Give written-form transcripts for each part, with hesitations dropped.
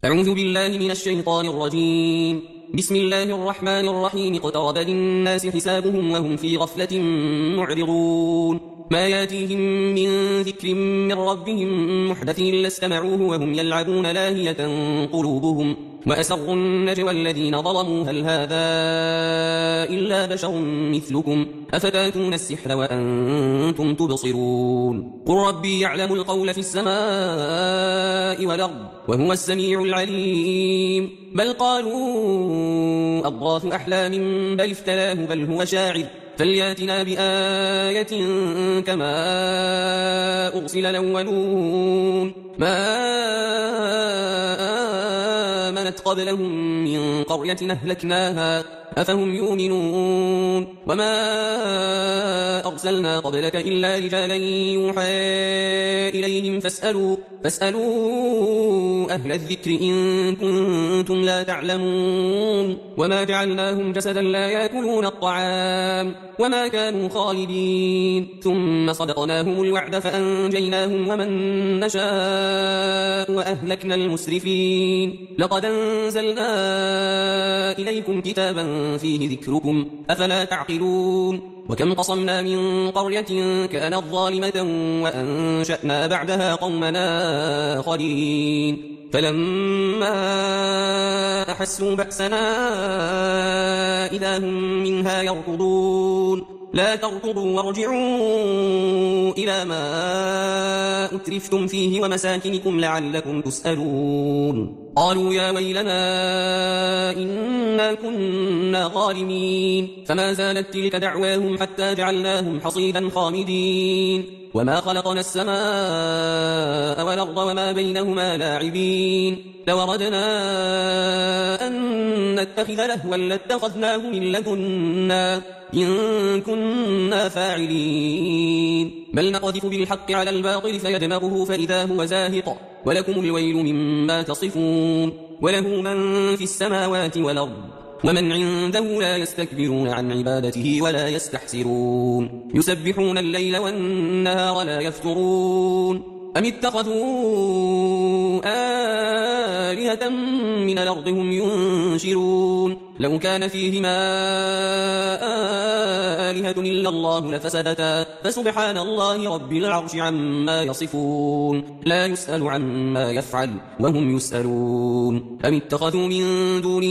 أعوذ بالله من الشيطان الرجيم. بسم الله الرحمن الرحيم. اقترب للناس حسابهم وهم في غفلة معرضون. ما ياتيهم من ذكر من ربهم محدث إلا استمعوه وهم يلعبون لاهية قلوبهم وأسروا النجوى الذين ظلموا هل هذا إلا بشر مثلكم أفتاتون السحر وأنتم تبصرون. قل ربي يعلم القول في السماء والأرض وهو السميع العليم. بل قالوا أضغاث أحلام بل افتلاه بل هو شاعر فلياتنا بآية كما أرسل الأولون. ما آمنت قبلهم من قرية أهلكناها أفهم يؤمنون. وما أرسلنا قبلك إلا رجالا يوحى إليهم فاسألوا أهل الذكر إن كنتم لا تعلمون. وما جعلناهم جسدا لا يأكلون الطعام وما كانوا خالدين ثم صدقناهم الوعد فأنجيناهم ومن نشاء وأهلكنا المسرفين. لقد أنزلنا إليكم كتابا فيه ذكركم أفلا تعقلون. وكم قصمنا من قرية كانت ظالمة وأنشأنا بعدها قومنا آخرين فلما أحسوا بأسنا إذا هم منها يركضون. لا تركضوا وارجعوا إلى ما أترفتم فيه ومساكنكم لعلكم تسألون. قالوا يا ويلنا إنا كنا ظالمين فما زالت تلك دعواهم حتى جعلناهم حصيدا خامدين. وما خلقنا السماء والأرض وما بينهما لاعبين. لو أردنا أن نتخذ لهوا لاتخذناه من لدنا إن كنا فاعلين. بل نقذف بالحق على الباطل فيدمغه فإذا هو زاهق ولكم الويل مما تصفون. وله من في السماوات والأرض ومن عنده لا يستكبرون عن عبادته ولا يستحسرون. يسبحون الليل والنهار لا يفترون. أم اتخذوا آلهة من الأرض هم ينشرون. لو كان فيهما آلهة إلا الله لفسدتا فسبحان الله رب العرش عما يصفون. لا يسأل عما يفعل وهم يسألون. أم اتخذوا من دونه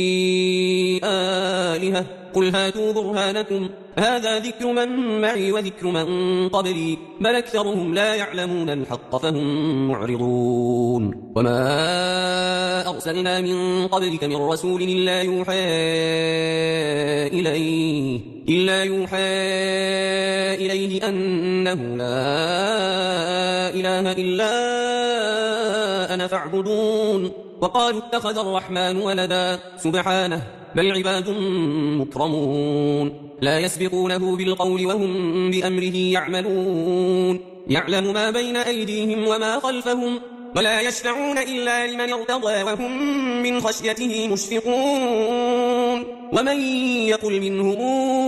آلهة قل هاتوا برهانكم هذا ذكر من معي وذكر من قبلي بل أكثرهم لا يعلمون الحق فهم معرضون. وما أرسلنا من قبلك من رسول إلا يوحى إليه أنه لا إله إلا أنا فاعبدون. وقالوا اتخذ الرحمن ولدا سبحانه بل عباد مكرمون لا يسبقونه بالقول وهم بأمره يعملون. يعلم ما بين أيديهم وما خلفهم ولا يشفعون إلا لمن ارتضى وهم من خشيته مشفقون. ومن يقل منهم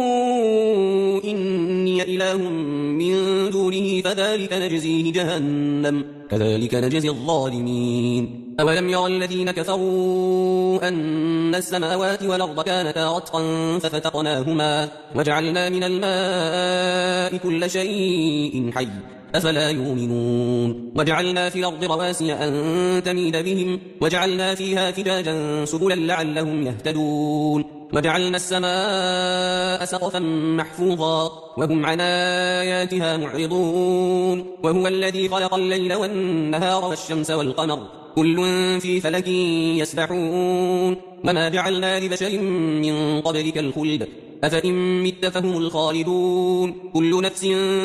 إني إله من دونه فذلك نجزيه جهنم كذلك نجزي الظالمين. أولم يرى الذين كفروا أن السماوات والأرض كانتا رتقا ففتقناهما وجعلنا من الماء كل شيء حي أفلا يؤمنون. وجعلنا في الأرض رواسي أن تميد بهم وجعلنا فيها فجاجا سبلا لعلهم يهتدون. وجعلنا السماء سقفا محفوظا وهم عن آياتها معرضون. وهو الذي خلق الليل والنهار والشمس والقمر كل في فلك يسبحون. وما جعلنا لبشر من قبلك الخلد أفإن مت فهم الخالدون. كل نفس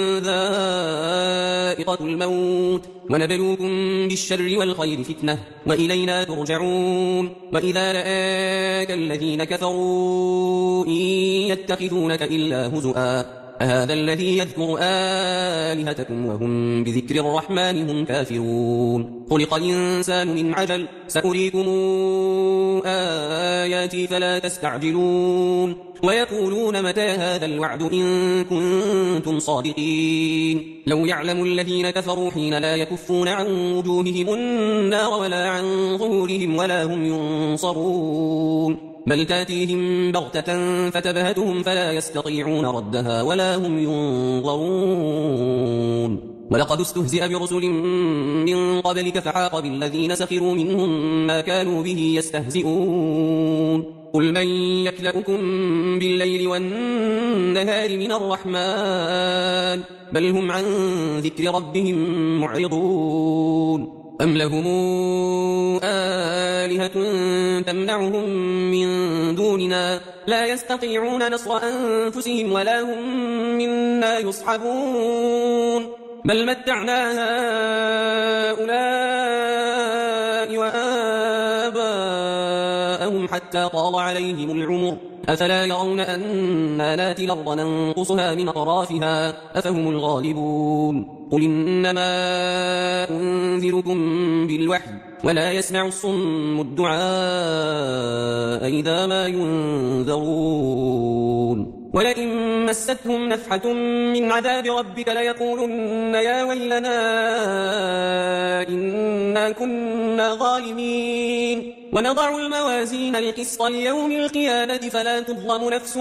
ذائقة الموت ونبلوكم بالشر والخير فتنة وإلينا ترجعون. وإذا رآك الذين كفروا إن يتخذونك إلا هزؤا أهذا الذي يذكر آلهتكم وهم بذكر الرحمن هم كافرون خلق الإنسان من عجل سأريكم آياتي فلا تستعجلون ويقولون متى هذا الوعد إن كنتم صادقين لو يعلم الذين كفروا حين لا يكفون عن وجوههم النار ولا عن ظهورهم ولا هم ينصرون بل تاتيهم بغتة فتبهتهم فلا يستطيعون ردها ولا هم ينظرون ولقد استهزئ برسل من قبلك فحاق بالذين سخروا منهم ما كانوا به يستهزئون قل من يكلؤكم بالليل والنهار من الرحمن بل هم عن ذكر ربهم معرضون أم لهم آلهة تمنعهم من دوننا لا يستطيعون نصر أنفسهم ولا هم منا يصحبون بل متعنا هؤلاء وآباءهم حتى طال عليهم العمر أفلا يرون أنا ناتي الأرض ننقصها من أطرافها أفهم الغالبون قل إنما أنذركم بالوحي ولا يسمع الصم الدعاء إذا ما ينذرون ولئن مستهم نفحة من عذاب ربك ليقولن يا ويلنا إنا كنا ظالمين ونضع الموازين القسط ليوم القيامة فلا تظلم نفس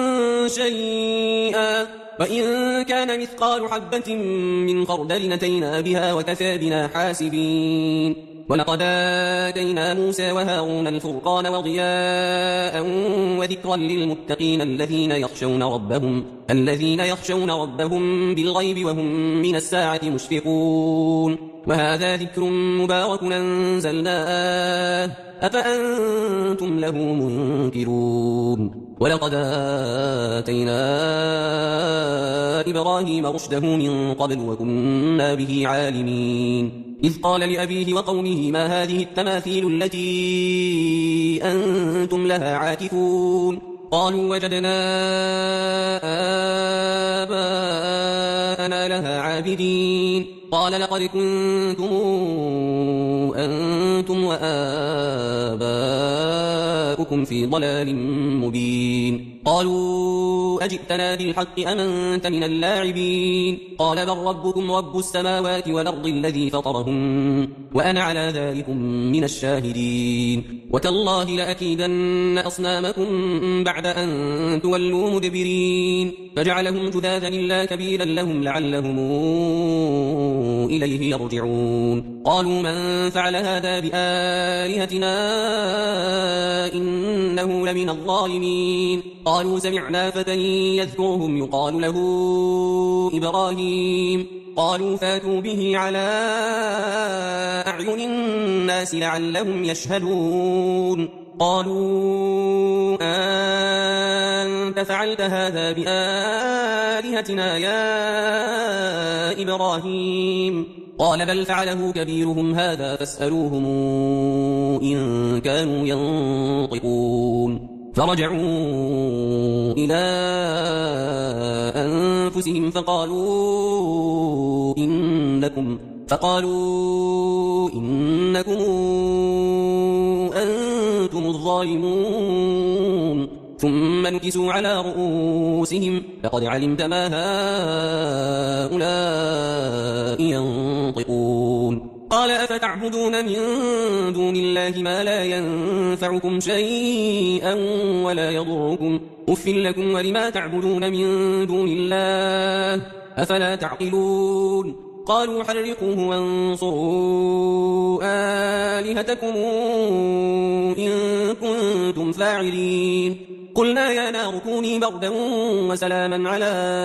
شيئا وإن كان مثقال حبة من خردل أتينا بها وكفى بنا حاسبين ولقد آتينا موسى وهارون الفرقان وضياء وذكرا للمتقين الذين يخشون ربهم بالغيب وهم من الساعة مشفقون وهذا ذكر مبارك أنزلناه أفأنتم له منكرون ولقد آتينا إبراهيم رشده من قبل وكنا به عالمين إذ قال لأبيه وقومه ما هذه التماثيل التي أنتم لها عاكفون قالوا وجدنا آباءنا لها عابدين قال لقد كنتم أنتم وآباؤكم في ضلال مبين قالوا أجئتنا بالحق أم أنت من اللاعبين قال بل ربكم رب السماوات والأرض الذي فطرهم وأنا على ذلكم من الشاهدين وتالله لأكيدن أصنامكم بعد أن تولوا مدبرين فجعلهم جذاذا إلا كبيرا لهم لعلهم إليه يرجعون قالوا من فعل هذا بآلهتنا إنه لمن الظالمين قالوا سمعنا فتى يذكرهم يقال له إبراهيم قالوا فاتوا به على أعين الناس لعلهم يشهدون قالوا أنت فعلت هذا بآلهتنا يا إبراهيم قال بل فعله كبيرهم هذا فاسألوهم إن كانوا ينطقون فرجعوا إلى أنفسهم فقالوا إنكم أنتم الظالمون ثم نكسوا على رؤوسهم لقد علمت ما هؤلاء ينطقون قال أفتعبدون من دون الله ما لا ينفعكم شيئا ولا يضركم أف لكم ولما تعبدون من دون الله أفلا تعقلون قالوا حرقوه وانصروا آلهتكم إن كنتم فاعلين قلنا يا نار كوني بردا وسلاما على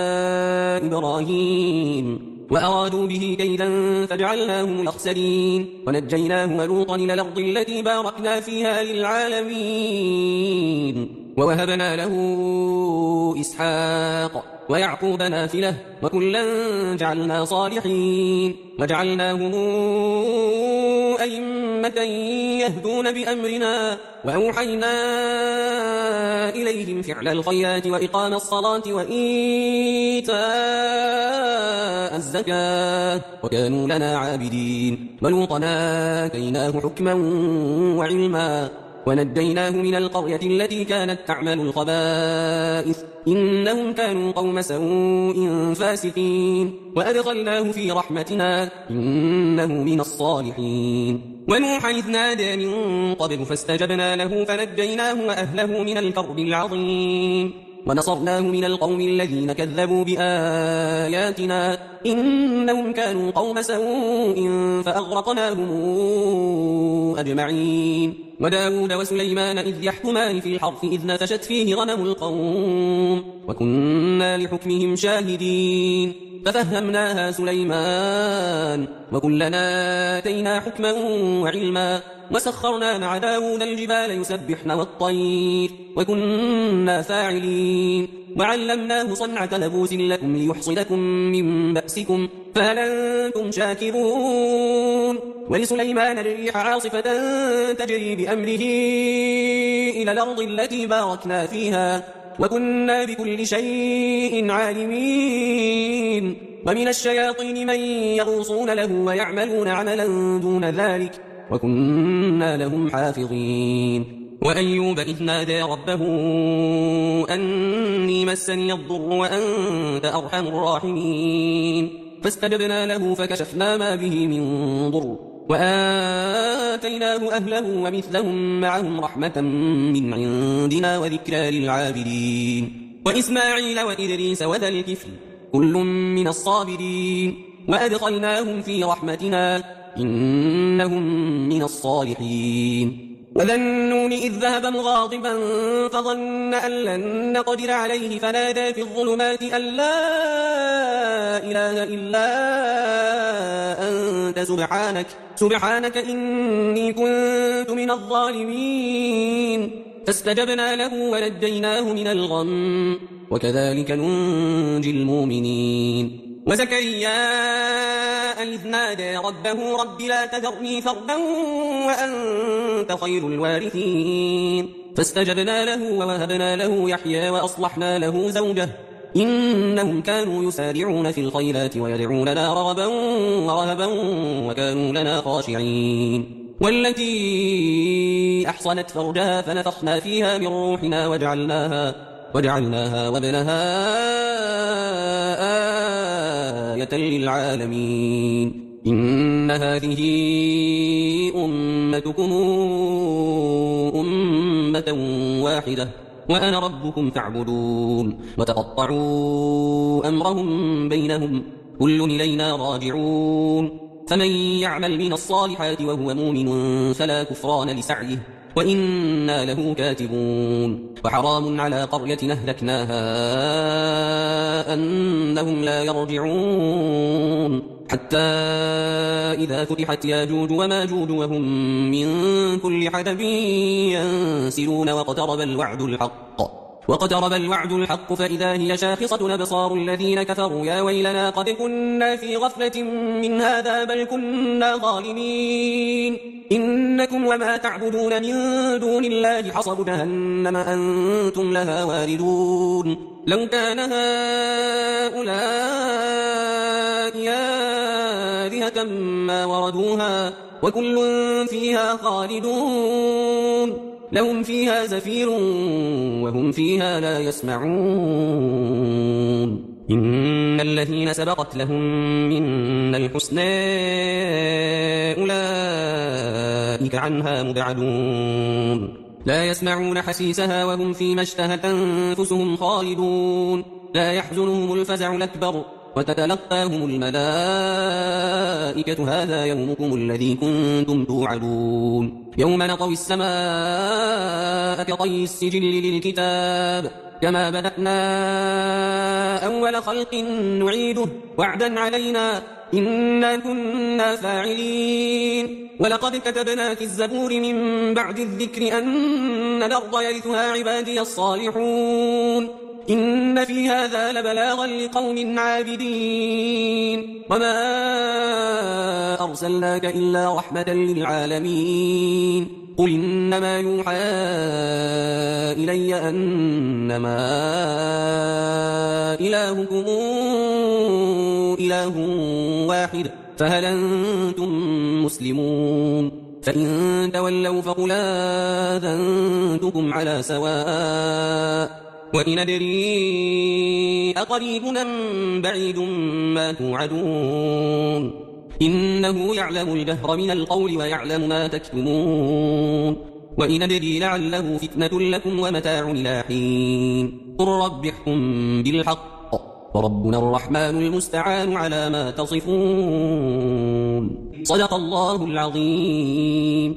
إبراهيم وأرادوا به كيدا فجعلناهم الأخسرين ونجيناه ولوطا إلى الأرض التي باركنا فيها للعالمين ووهبنا له إسحاق ويعقوب نافلة وكلا جعلنا صالحين وجعلناهم أئمة يهدون بأمرنا وأوحينا إليهم فعل الخيرات وإقام الصلاة وإيتاء الزكاة وكانوا لنا عابدين ولوطا آتيناه حكما وعلما ونجيناه من القرية التي كانت تعمل الخبائث إنهم كانوا قوم سوء فاسقين وأدخلناه في رحمتنا إنه من الصالحين ونوحا إذ نادى من قبل فاستجبنا له فنجيناه وأهله من الكرب العظيم ونصرناه من القوم الذين كذبوا بآياتنا إنهم كانوا قوم سوء فأغرقناهم أجمعين وداود وسليمان إذ يحكمان في الحرث إذ نفشت فيه غنم القوم وكنا لحكمهم شاهدين ففهمناها سليمان وكلنا آتينا حكما وعلما وسخرنا مع داود الجبال يسبحن والطير وكنا فاعلين وعلمناه صنعة لبوس لكم ليحصدكم من بأسكم فهل أنتم شاكرون ولسليمان الريح عاصفة تجري بأمره إلى الأرض التي باركنا فيها وكنا بكل شيء عالمين ومن الشياطين من يغوصون له ويعملون عملا دون ذلك وكنا لهم حافظين وأيوب إذ نادى ربه أني مسني الضر وأنت أرحم الراحمين فاستجبنا له فكشفنا ما به من ضر وآتيناه أهله ومثلهم معهم رحمة من عندنا وذكرى للعابدين وإسماعيل وإدريس وذا الكفل كل من الصابرين وأدخلناهم في رحمتنا إنهم من الصالحين وذا النون إذ ذهب مغاضبا فظن أن لن نقدر عليه فنادى في الظلمات أن لا إله إلا أنت سبحانك إني كنت من الظالمين فاستجبنا له ونجيناه من الغم وكذلك ننجي المؤمنين وزكريا إذ نادى ربه رب لا تذرني فردا وأنت خير الوارثين فاستجبنا له ووهبنا له يحيى وأصلحنا له زوجه إنهم كانوا يسارعون في الخيرات ويدعوننا رغبا ورهبا وكانوا لنا خاشعين والتي أحصنت فرجها فنفخنا فيها من روحنا وجعلناها وابنها آية للعالمين إن هذه أمتكم أمة واحدة وأنا ربكم فاعبدون وتقطعوا أمرهم بينهم كل إلينا راجعون فمن يعمل من الصالحات وهو مؤمن فلا كفران لسعيه وإنا له كاتبون وحرام على قرية أهلكناها أنهم لا يرجعون حتى إذا فتحت ياجوج وماجوج وهم من كل حدب ينسلون واقترب الوعد الحق فإذا هي شاخصة أبصار الذين كفروا يا ويلنا قد كنا في غفلة من هذا بل كنا ظالمين إنكم وما تعبدون من دون الله حصب جهنم أنتم لها واردون لو كان هؤلاء آلهة ما وردوها وكل فيها خالدون لهم فيها زفير وهم فيها لا يسمعون إن الذين سبقت لهم منا الحسنى أولئك عنها مبعدون لا يسمعون حسيسها وهم فيما اشتهت أنفسهم خالدون لا يحزنهم الفزع الأكبر وتتلقاهم الملائكة هذا يومكم الذي كنتم توعدون يوم نطوي السماء كطي السجل للكتاب كما بدأنا أول خلق نعيده وعدا علينا إنا كنا فاعلين ولقد كتبنا في الزبور من بعد الذكر أن الأرض يرثها عبادي الصالحون إن في هذا لبلاغا لقوم عابدين وما أرسلناك إلا رحمة للعالمين قل إنما يوحى إلي أنما إلهكم إله واحد فهل أنتم مسلمون فإن تولوا فقل آذنتكم على سواء وإن أدري أقريب أم بعيد ما توعدون إنه يعلم الجهر من القول ويعلم ما تكتمون وإن أدري لعله فتنة لكم ومتاع إلى حين قل رب احكم بالحق وربنا الرحمن المستعان على ما تصفون صدق الله العظيم.